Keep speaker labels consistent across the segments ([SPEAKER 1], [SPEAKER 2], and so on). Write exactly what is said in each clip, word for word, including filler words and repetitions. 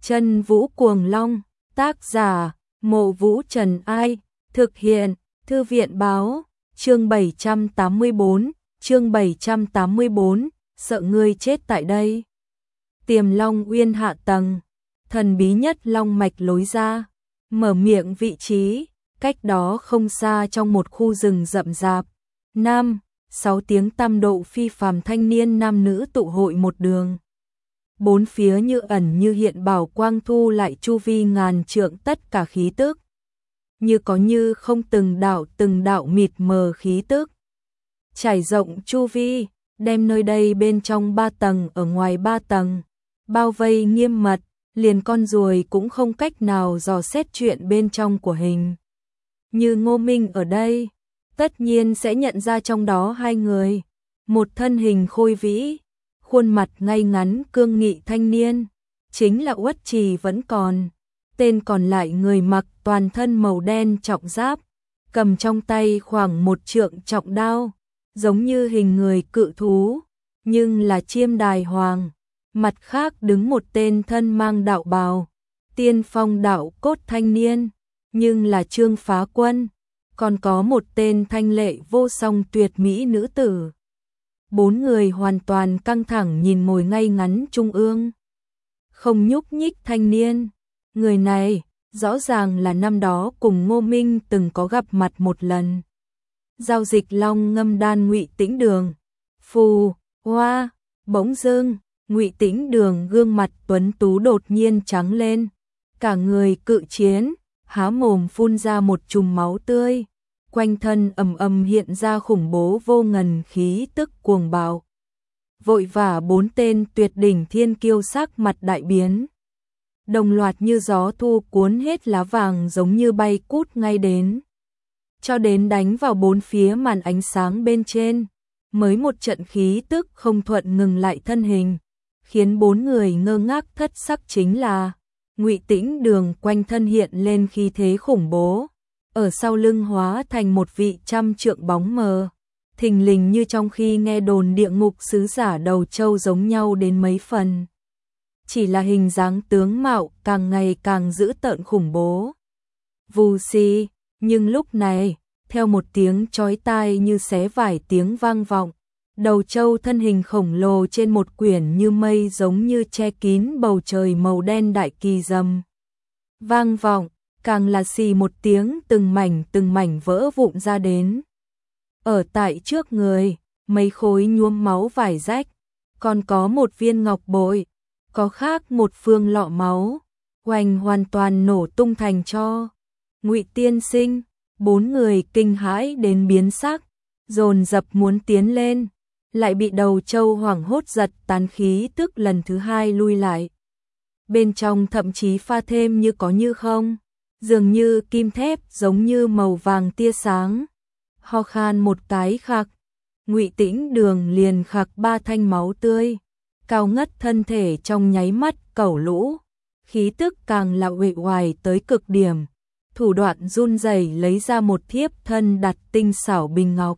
[SPEAKER 1] Chân Vũ Cuồng Long, tác giả, Mộ Vũ Trần Ai, thực hiện, Thư viện Báo, chương bảy trăm tám mươi bốn, chương bảy trăm tám mươi bốn, sợ ngươi chết tại đây. Tiềm Long Uyên hạ tầng, thần bí nhất long mạch lối ra, mở miệng vị trí, cách đó không xa trong một khu rừng rậm rạp. Năm, sáu tiếng tam độ phi phàm thanh niên nam nữ tụ hội một đường. Bốn phía như ẩn như hiện bảo quang thu lại chu vi ngàn trượng tất cả khí tức. Như có như không từng đạo từng đạo mịt mờ khí tức. Trải rộng chu vi, đem nơi đây bên trong ba tầng ở ngoài ba tầng. Bao vây nghiêm mật, liền con ruồi cũng không cách nào dò xét chuyện bên trong của hình. Như Ngô Minh ở đây, tất nhiên sẽ nhận ra trong đó hai người. Một thân hình khôi vĩ, khuôn mặt ngay ngắn cương nghị thanh niên, chính là Uất Trì vẫn còn. Tên còn lại người mặc toàn thân màu đen trọng giáp, cầm trong tay khoảng một trượng trọng đao, giống như hình người cự thú, nhưng là chiêm đài hoàng. Mặt khác đứng một tên thân mang đạo bào, tiên phong đạo cốt thanh niên, nhưng là Trương Phá Quân, còn có một tên thanh lệ vô song tuyệt mỹ nữ tử. Bốn người hoàn toàn căng thẳng nhìn ngồi ngay ngắn trung ương, không nhúc nhích thanh niên. Người này rõ ràng là năm đó cùng Ngô Minh từng có gặp mặt một lần. Giao dịch long ngâm đan Ngụy Tĩnh Đường. Phù, hoa, bỗng dưng, Ngụy Tĩnh Đường gương mặt tuấn tú đột nhiên trắng lên, cả người cự chiến, há mồm phun ra một chùm máu tươi, quanh thân ầm ầm hiện ra khủng bố vô ngần khí tức cuồng bạo. Vội vã bốn tên tuyệt đỉnh thiên kiêu sắc mặt đại biến, đồng loạt như gió thu cuốn hết lá vàng giống như bay cút ngay đến, cho đến đánh vào bốn phía màn ánh sáng bên trên, mới một trận khí tức không thuận ngừng lại thân hình, khiến bốn người ngơ ngác thất sắc. Chính là Ngụy Tĩnh Đường quanh thân hiện lên khí thế khủng bố, ở sau lưng hóa thành một vị trăm trượng bóng mờ, thình lình như trong khi nghe đồn địa ngục sứ giả đầu châu giống nhau đến mấy phần. Chỉ là hình dáng tướng mạo càng ngày càng dữ tợn khủng bố. Vù xì, nhưng lúc này, theo một tiếng chói tai như xé vải tiếng vang vọng, đầu châu thân hình khổng lồ trên một quyển như mây giống như che kín bầu trời màu đen đại kỳ rầm. Vang vọng, càng là xì một tiếng từng mảnh từng mảnh vỡ vụn ra đến. Ở tại trước người, mấy khối nhuốm máu vải rách, còn có một viên ngọc bội, có khác một phương lọ máu, oanh hoàn toàn nổ tung thành tro. Ngụy tiên sinh, bốn người kinh hãi đến biến sắc, dồn dập muốn tiến lên, lại bị đầu châu hoảng hốt giật tán khí tức lần thứ hai lui lại. Bên trong thậm chí pha thêm như có như không, dường như kim thép giống như màu vàng tia sáng. Ho khan một cái khạc, Ngụy Tĩnh Đường liền khạc ba thanh máu tươi, cao ngất thân thể trong nháy mắt cẩu lũ, khí tức càng là uể oải tới cực điểm, thủ đoạn run rẩy lấy ra một thiếp thân đặt tinh xảo bình ngọc,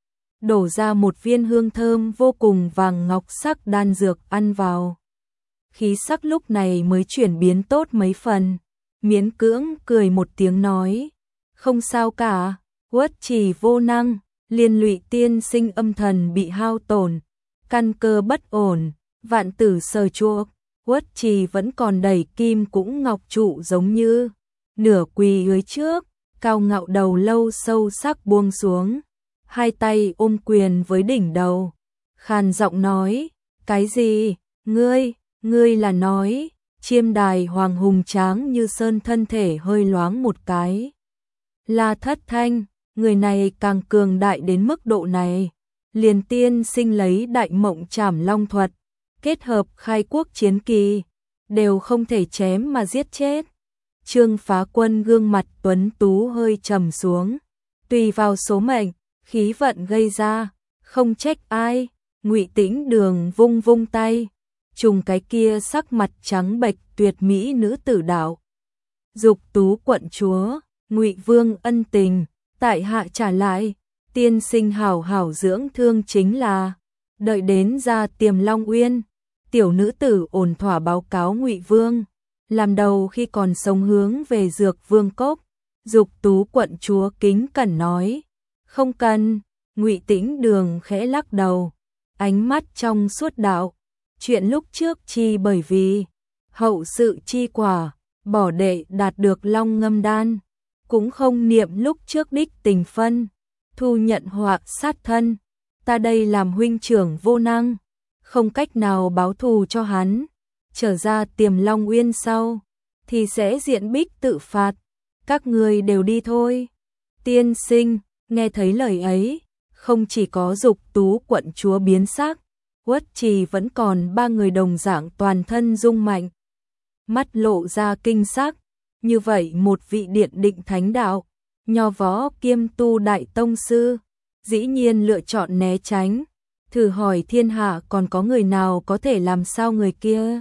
[SPEAKER 1] đổ ra một viên hương thơm vô cùng vàng ngọc sắc đan dược ăn vào. Khí sắc lúc này mới chuyển biến tốt mấy phần, miễn cưỡng cười một tiếng nói, không sao cả, Uất Trì vô năng, liên lụy tiên sinh âm thần bị hao tổn, căn cơ bất ổn, vạn tử sờ chuộc, Uất Trì vẫn còn đầy kim cũng ngọc trụ giống như, nửa quỳ dưới trước, cao ngạo đầu lâu sâu sắc buông xuống, hai tay ôm quyền với đỉnh đầu, khàn giọng nói, cái gì, ngươi, ngươi là nói, chiêm đài hoàng hùng tráng như sơn thân thể hơi loáng một cái. La Thất Thanh, người này càng cường đại đến mức độ này, liền tiên sinh lấy đại mộng trảm long thuật, kết hợp khai quốc chiến kỳ, đều không thể chém mà giết chết. Trương Phá Quân gương mặt tuấn tú hơi trầm xuống, tùy vào số mệnh, khí vận gây ra, không trách ai. Ngụy Tĩnh Đường vung vung tay, trùng cái kia sắc mặt trắng bệch tuyệt mỹ nữ tử đạo. Dục tú quận chúa, Ngụy Vương ân tình, tại hạ trả lại, tiên sinh hảo hảo dưỡng thương chính là, đợi đến ra Tiềm Long Uyên, tiểu nữ tử ổn thỏa báo cáo Ngụy Vương, làm đầu khi còn sống hướng về Dược Vương Cốc. Dục Tú quận chúa kính cẩn nói, không cần. Ngụy Tĩnh Đường khẽ lắc đầu, ánh mắt trong suốt đạo, chuyện lúc trước chi bởi vì hậu sự chi quả, bỏ đệ đạt được Long Ngâm Đan, cũng không niệm lúc trước đích tình phân, thu nhận họa sát thân, ta đây làm huynh trưởng vô năng, không cách nào báo thù cho hắn, trở ra Tiềm Long Uyên sau thì sẽ diện bích tự phạt, các người đều đi thôi. Tiên sinh, nghe thấy lời ấy, không chỉ có Dục Tú quận chúa biến sắc, Uất Trì vẫn còn ba người đồng dạng toàn thân rung mạnh, mắt lộ ra kinh sắc, như vậy một vị điện định thánh đạo, nho võ kiêm tu đại tông sư, dĩ nhiên lựa chọn né tránh, thử hỏi thiên hạ còn có người nào có thể làm sao người kia.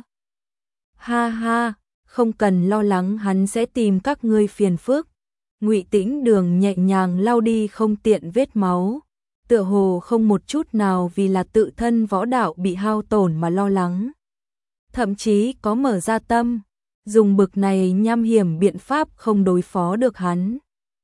[SPEAKER 1] Ha ha, không cần lo lắng, hắn sẽ tìm các ngươi phiền phức. Ngụy Tĩnh Đường nhẹ nhàng lau đi không tiện vết máu, tựa hồ không một chút nào vì là tự thân võ đạo bị hao tổn mà lo lắng. Thậm chí có mở ra tâm, dùng bực này nham hiểm biện pháp không đối phó được hắn.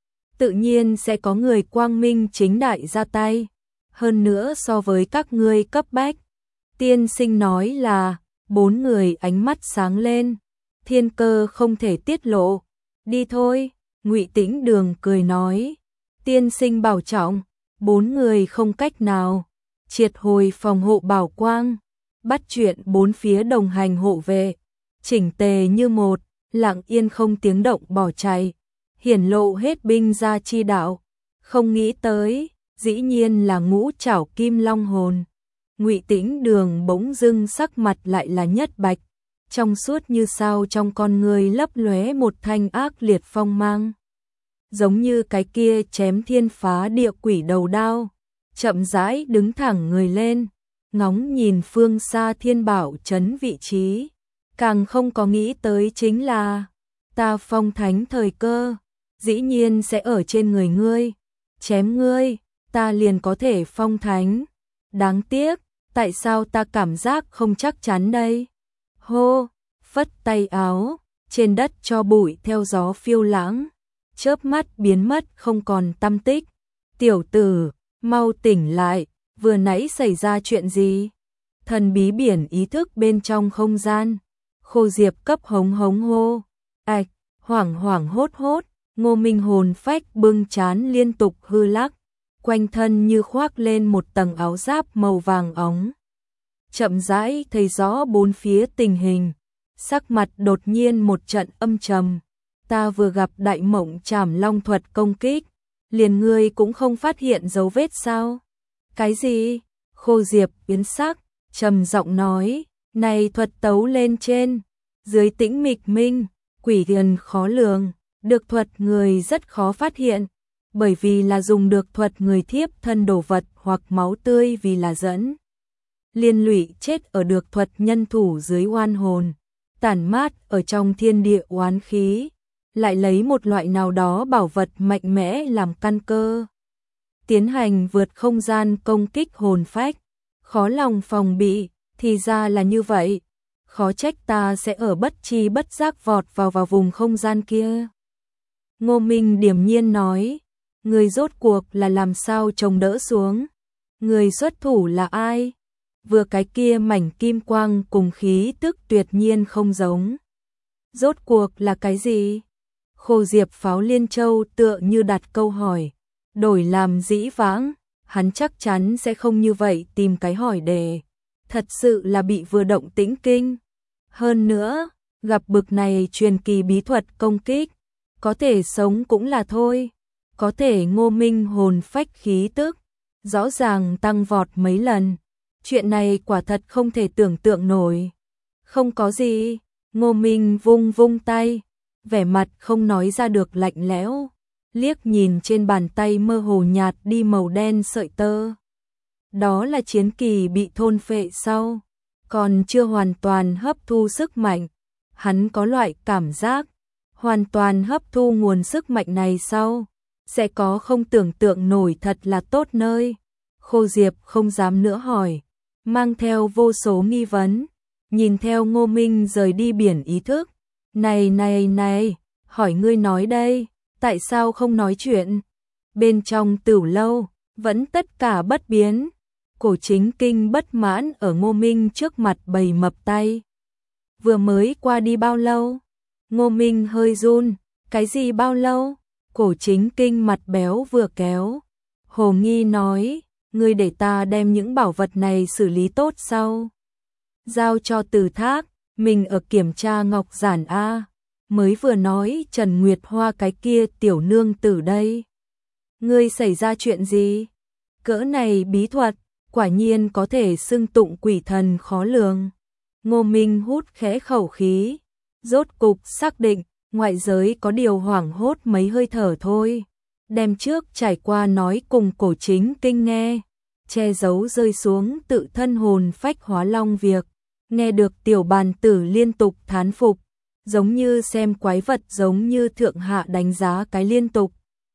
[SPEAKER 1] Tự nhiên sẽ có người quang minh chính đại ra tay, hơn nữa so với các ngươi cấp bách. Tiên sinh nói là, bốn người ánh mắt sáng lên, thiên cơ không thể tiết lộ, đi thôi. Ngụy Tĩnh Đường cười nói, tiên sinh bảo trọng. Bốn người không cách nào triệt hồi phòng hộ bảo quang, bắt chuyện bốn phía đồng hành hộ vệ, chỉnh tề như một, lặng yên không tiếng động bỏ chạy, hiển lộ hết binh gia chi đạo. Không nghĩ tới, dĩ nhiên là ngũ trảo kim long hồn. Ngụy Tĩnh Đường bỗng dưng sắc mặt lại là nhất bạch, trong suốt như sao trong con người lấp lóe một thanh ác liệt phong mang, giống như cái kia chém thiên phá địa quỷ đầu đao, chậm rãi đứng thẳng người lên, ngóng nhìn phương xa thiên bảo trấn vị trí, càng không có nghĩ tới chính là, ta phong thánh thời cơ, dĩ nhiên sẽ ở trên người ngươi, chém ngươi, ta liền có thể phong thánh, đáng tiếc, tại sao ta cảm giác không chắc chắn đây? Hô, phất tay áo, trên đất cho bụi theo gió phiêu lãng, chớp mắt biến mất không còn tăm tích. Tiểu tử, mau tỉnh lại, vừa nãy xảy ra chuyện gì? Thần bí biển ý thức bên trong không gian. Khô Diệp cấp hống hống hô. Ảch, hoảng hoảng hốt hốt, Ngô Minh hồn phách bưng chán liên tục hư lắc, quanh thân như khoác lên một tầng áo giáp màu vàng óng. Chậm rãi thấy rõ bốn phía tình hình, sắc mặt đột nhiên một trận âm trầm. Ta vừa gặp đại mộng trảm long thuật công kích, liền ngươi cũng không phát hiện dấu vết sao? Cái gì? Khô Diệp biến sắc, trầm giọng nói, này thuật tấu lên trên, dưới tĩnh mịch minh, quỷ thần khó lường, được thuật người rất khó phát hiện, bởi vì là dùng được thuật người thiếp thân đồ vật hoặc máu tươi vì là dẫn. Liên lụy chết ở được thuật nhân thủ dưới oan hồn, tản mát ở trong thiên địa oán khí, lại lấy một loại nào đó bảo vật mạnh mẽ làm căn cơ, tiến hành vượt không gian công kích hồn phách, khó lòng phòng bị, thì ra là như vậy, khó trách ta sẽ ở bất chi bất giác vọt vào vào vùng không gian kia. Ngô Minh điềm nhiên nói, người rốt cuộc là làm sao chống đỡ xuống, người xuất thủ là ai? Vừa cái kia mảnh kim quang cùng khí tức tuyệt nhiên không giống. Rốt cuộc là cái gì? Khô Diệp Pháo Liên Châu tựa như đặt câu hỏi, đổi làm dĩ vãng, hắn chắc chắn sẽ không như vậy tìm cái hỏi đề. Thật sự là bị vừa động tĩnh kinh. Hơn nữa, gặp bực này truyền kỳ bí thuật công kích, có thể sống cũng là thôi, có thể Ngô Minh hồn phách khí tức, rõ ràng tăng vọt mấy lần. Chuyện này quả thật không thể tưởng tượng nổi. Không có gì, Ngô Minh vung vung tay, vẻ mặt không nói ra được lạnh lẽo, liếc nhìn trên bàn tay mơ hồ nhạt đi màu đen sợi tơ. Đó là chiến kỳ bị thôn phệ sau, còn chưa hoàn toàn hấp thu sức mạnh. Hắn có loại cảm giác, hoàn toàn hấp thu nguồn sức mạnh này sau, sẽ có không tưởng tượng nổi thật là tốt nơi. Khô Diệp không dám nữa hỏi, mang theo vô số nghi vấn, nhìn theo Ngô Minh rời đi biển ý thức, Này này này, hỏi ngươi nói đây, tại sao không nói chuyện? Bên trong Tửu lâu, vẫn tất cả bất biến. Cổ Chính Kinh bất mãn ở Ngô Minh trước mặt bày mập tay. Vừa mới qua đi bao lâu? Ngô Minh hơi run, cái gì bao lâu? Cổ Chính Kinh mặt béo vừa kéo. Hồ nghi nói, ngươi để ta đem những bảo vật này xử lý tốt sau. Giao cho Từ Thác, mình ở kiểm tra ngọc giản A. Mới vừa nói Trần Nguyệt Hoa cái kia tiểu nương tử đây. Ngươi xảy ra chuyện gì? Cỡ này bí thuật, quả nhiên có thể xưng tụng quỷ thần khó lường. Ngô Minh hút khẽ khẩu khí, rốt cục xác định, ngoại giới có điều hoảng hốt mấy hơi thở thôi. Đem trước trải qua nói cùng Cổ Chính Kinh nghe, che giấu rơi xuống tự thân hồn phách hóa long việc. Nghe được tiểu bàn tử liên tục thán phục, giống như xem quái vật, giống như thượng hạ đánh giá cái liên tục.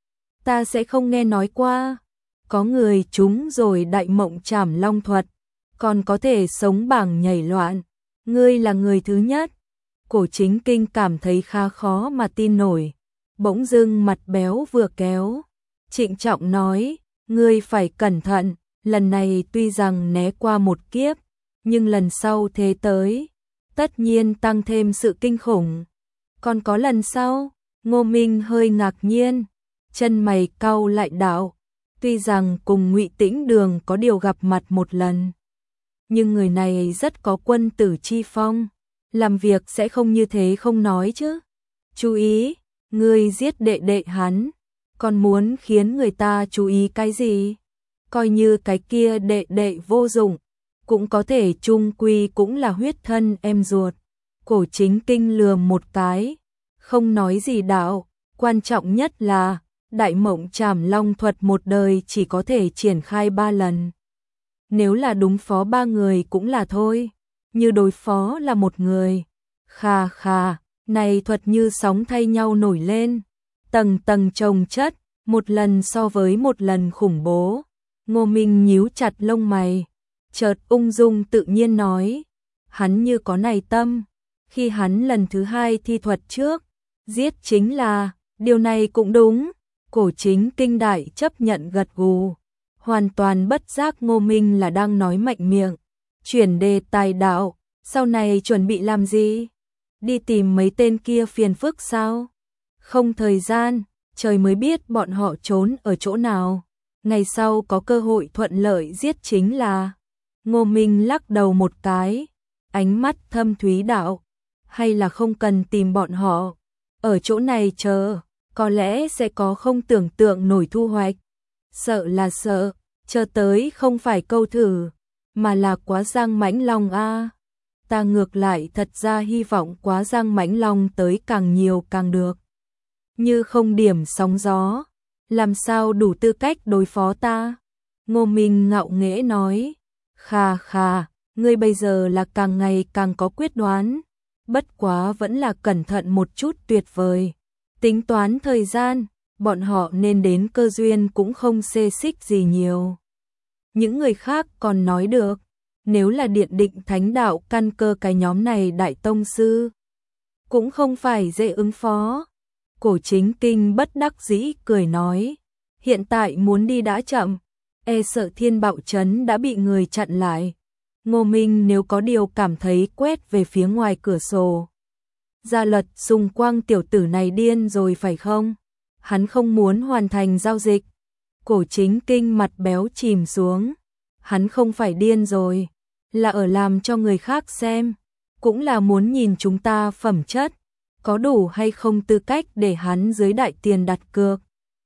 [SPEAKER 1] Ta sẽ không nghe nói qua, có người trúng rồi đại mộng trảm long thuật, còn có thể sống bảng nhảy loạn. Ngươi là người thứ nhất. Cổ Chính Kinh cảm thấy khá khó mà tin nổi. Bỗng dưng mặt béo vừa kéo, trịnh trọng nói, ngươi phải cẩn thận, lần này tuy rằng né qua một kiếp, nhưng lần sau thế tới, tất nhiên tăng thêm sự kinh khủng. Còn có lần sau? Ngô Minh hơi ngạc nhiên, chân mày cau lại đạo, tuy rằng cùng Ngụy Tĩnh Đường có điều gặp mặt một lần, nhưng người này rất có quân tử chi phong, làm việc sẽ không như thế không nói chứ. Chú ý, ngươi giết đệ đệ hắn, còn muốn khiến người ta chú ý cái gì? Coi như cái kia đệ đệ vô dụng, cũng có thể chung quy cũng là huyết thân em ruột. Cổ Chính Kinh lườm một cái, không nói gì đạo, quan trọng nhất là đại mộng trảm long thuật một đời chỉ có thể triển khai ba lần. Nếu là đúng phó ba người cũng là thôi, như đối phó là một người. Khà khà, này thuật như sóng thay nhau nổi lên, tầng tầng chồng chất, một lần so với một lần khủng bố. Ngô Minh nhíu chặt lông mày, chợt ung dung tự nhiên nói, hắn như có này tâm, khi hắn lần thứ hai thi thuật trước, giết chính là, điều này cũng đúng. Cổ Chính Kinh đại chấp nhận gật gù, hoàn toàn bất giác Ngô Minh là đang nói mạnh miệng. Chuyển đề tài đạo, sau này chuẩn bị làm gì? Đi tìm mấy tên kia phiền phức sao? Không thời gian, trời mới biết bọn họ trốn ở chỗ nào. Ngày sau có cơ hội thuận lợi giết chính là. Ngô Minh lắc đầu một cái, ánh mắt thâm thúy đạo, hay là không cần tìm bọn họ, ở chỗ này chờ, có lẽ sẽ có không tưởng tượng nổi thu hoạch. Sợ là sợ, chờ tới không phải câu thử, mà là quá giang mãnh long a. Ta ngược lại thật ra hy vọng quá giang mãnh long tới càng nhiều càng được. Như không điểm sóng gió, làm sao đủ tư cách đối phó ta? Ngô Minh ngạo nghễ nói, khà khà, ngươi bây giờ là càng ngày càng có quyết đoán, bất quá vẫn là cẩn thận một chút tuyệt vời. Tính toán thời gian, bọn họ nên đến cơ duyên cũng không xê xích gì nhiều. Những người khác còn nói được, nếu là Điện Định Thánh Đạo căn cơ cái nhóm này đại tông sư, cũng không phải dễ ứng phó. Cổ Chính Kinh bất đắc dĩ cười nói, hiện tại muốn đi đã chậm, e sợ Thiên Bạo Trấn đã bị người chặn lại. Ngô Minh nếu có điều cảm thấy quét về phía ngoài cửa sổ. Gia Luật Sùng Quang tiểu tử này điên rồi phải không? Hắn không muốn hoàn thành giao dịch. Cổ Chính Kinh mặt béo chìm xuống. Hắn không phải điên rồi, là ở làm cho người khác xem, cũng là muốn nhìn chúng ta phẩm chất, có đủ hay không tư cách để hắn dưới đại tiền đặt cược.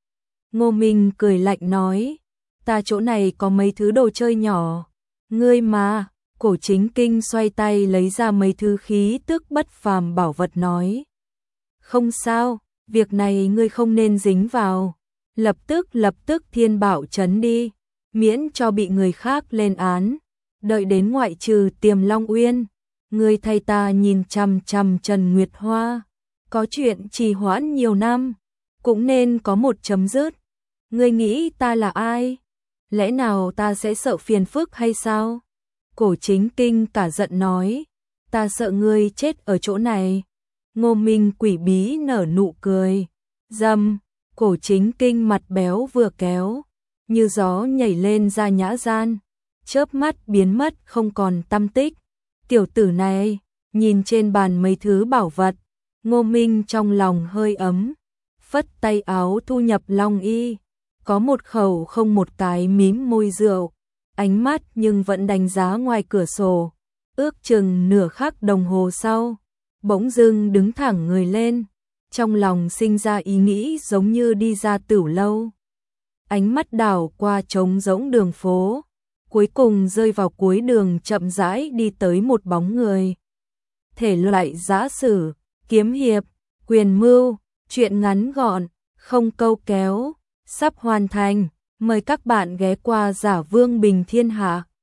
[SPEAKER 1] Ngô Minh cười lạnh nói, ta chỗ này có mấy thứ đồ chơi nhỏ, ngươi mà. Cổ Chính Kinh xoay tay lấy ra mấy thứ khí tức bất phàm bảo vật nói, không sao, việc này ngươi không nên dính vào, lập tức lập tức Thiên Bảo Trấn đi, miễn cho bị người khác lên án, đợi đến ngoại trừ Tiềm Long Uyên, ngươi thay ta nhìn chằm chằm Trần Nguyệt Hoa, có chuyện trì hoãn nhiều năm, cũng nên có một chấm dứt. Ngươi nghĩ ta là ai? Lẽ nào ta sẽ sợ phiền phức hay sao? Cổ Chính Kinh cả giận nói, ta sợ ngươi chết ở chỗ này. Ngô Minh quỷ bí nở nụ cười. Dâm, Cổ Chính Kinh mặt béo vừa kéo, như gió nhảy lên ra nhã gian, chớp mắt biến mất không còn tăm tích. Tiểu tử này, nhìn trên bàn mấy thứ bảo vật, Ngô Minh trong lòng hơi ấm, phất tay áo thu nhập long y, có một khẩu không một cái mím môi rượu, ánh mắt nhưng vẫn đánh giá ngoài cửa sổ, ước chừng nửa khắc đồng hồ sau, bỗng dưng đứng thẳng người lên, trong lòng sinh ra ý nghĩ giống như đi ra tửu lâu. Ánh mắt đảo qua trống rỗng đường phố, cuối cùng rơi vào cuối đường chậm rãi đi tới một bóng người. Thể loại giã sử, kiếm hiệp, quyền mưu, truyện ngắn gọn, không câu kéo, sắp hoàn thành, mời các bạn ghé qua Giả Vương Bình Thiên Hạ.